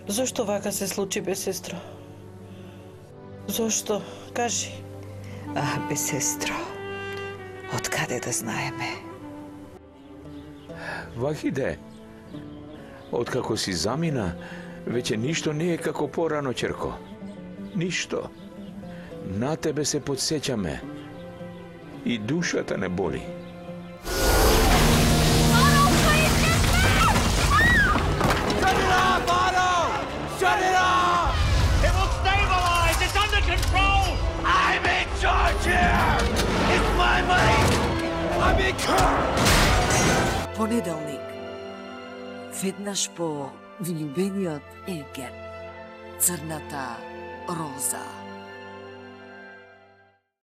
Зошто вака се случи, бе, сестро? Зошто? Кажи. Бе, сестро, откаде да знаеме? Вахиде, откако си замина, веќе ништо не е како порано, черко. Ништо. На тебе се подсеќаме. И душата не боли. Shut it off, Otto! Shut it off! It will stabilize! It's under control! I'm in charge here! It's my money! I'm in charge! Понеделник. Веднаш по влюбениот Еген. Црната роза.